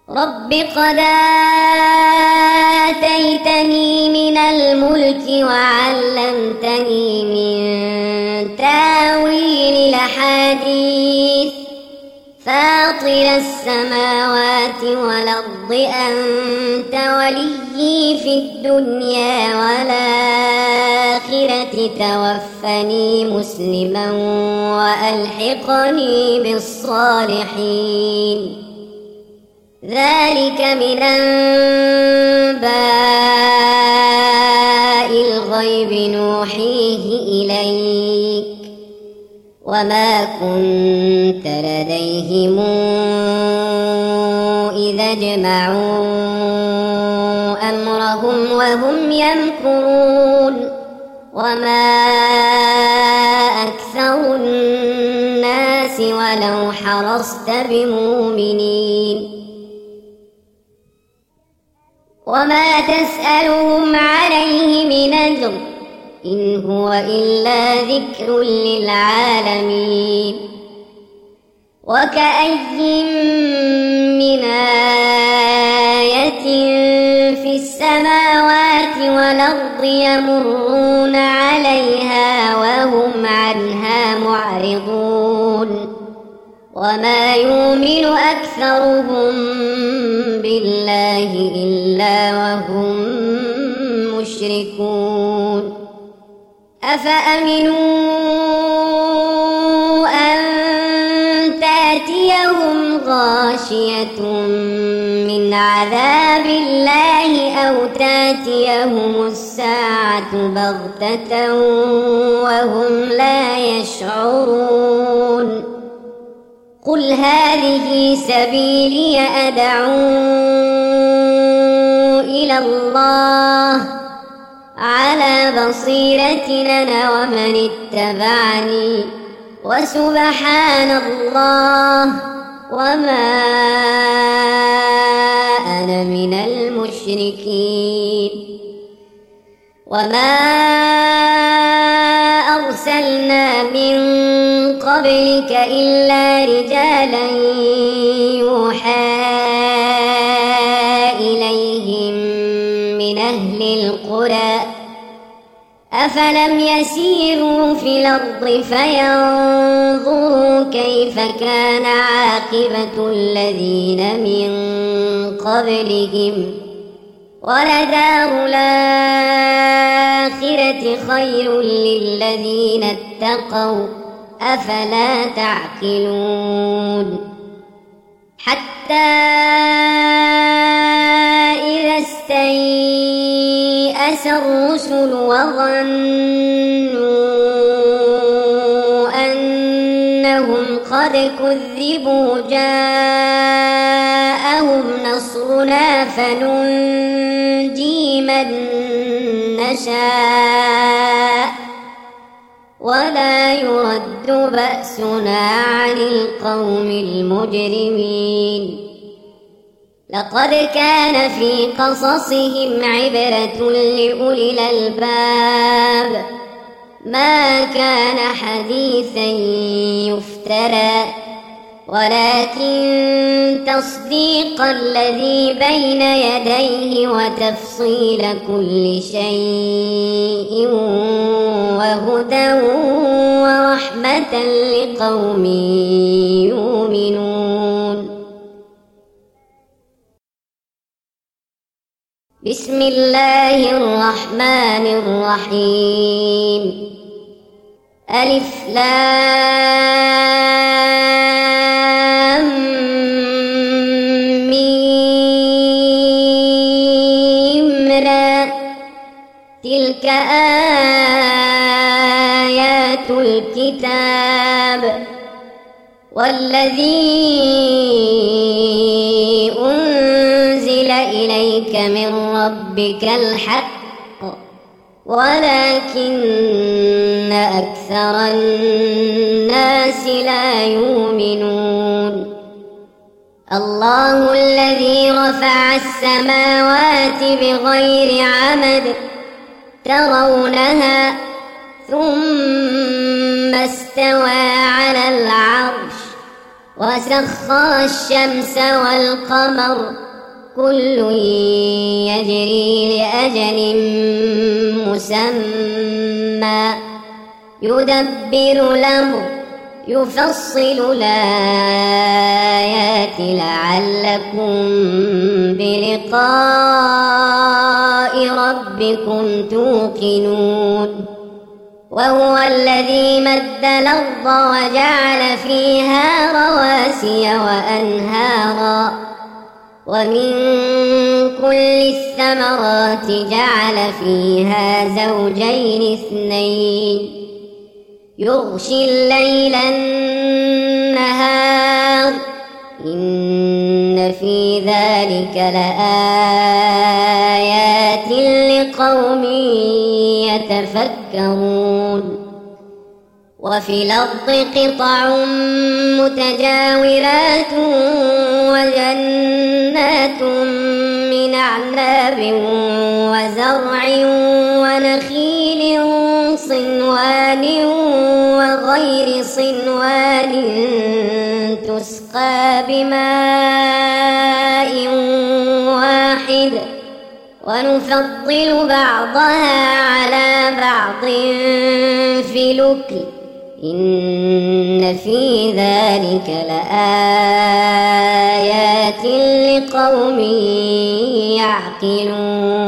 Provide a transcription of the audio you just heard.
رب قد آتيتني من الملك وعلمتني من تاويل الأحاديث فاطر السماوات والأرض أنت وليي في الدنيا والآخرة توفني مسلما وألحقني بالصالحين ذلك من أنباء الغيب نوحيه إليك وما كنت لديهم إذا اجمعوا أمرهم وهم يمكرون وما أكثر الناس ولو حرصت بمؤمنين وما تسألهم عليه من أجر إن هو إلا ذكر للعالمين وكأي من آية في السماوات والأرض يمرون عليها وهم عنها معرضون وما يؤمن أكثرهم بالله إلا وهم مشركون أفأمنوا أن تأتيهم غاشية من عذاب الله أو تأتيهم الساعة بغتة وهم لا يشعرون قل هذه سبيلي أدعو إلى الله على بصيرة أنا ومن اتبعني وسبحان الله وما أنا من المشركين وما أرسلنا من قبلك إلا رجالا يوحى إليهم من أهل القرى أفلم يسيروا في الأرض فينظروا كيف كان عاقبة الذين من قبلهم ولدار الآخرة خير للذين اتقوا أفلا تعقلون حتى إذا استيأس الرسل وظنوا أنهم قد كذبوا جاءهم نصرنا فننجي من نشاء ولا يرد بأسنا عن القوم المجرمين لقد كان في قصصهم عبرة لأولي الألباب ما كان حديثا يفترى ولكن تصديق الذي بين يديه وتفصيل كل شيء وهدى ورحمة لقوم يؤمنون بسم الله الرحمن الرحيم ألف لام ميم را تلك آيات الكتاب والذي أنزل إليك من ربك الحق ولكن أكثر الناس لا يؤمنون الله الذي رفع السماوات بغير عمد ترونها ثم استوى على العرش وسخر الشمس والقمر كل يجري لأجل مسمى يدبر الأمر يفصل الآيات لعلكم بلقاء ربكم توقنون وهو الذي مد الأرض وجعل فيها رواسي وأنهارا ومن كل الثمرات جعل فيها زوجين اثنين يغشي الليل النهار إن في ذلك لآيات لقوم يتفكرون وفي الأرض قطع متجاورات وجنات من أعناب وزرع ونخيل صنوان وغير صنوان تسقى بماء واحد ونفضل بعضها على بعض في الأكل إن في ذلك لآيات لقوم يعقلون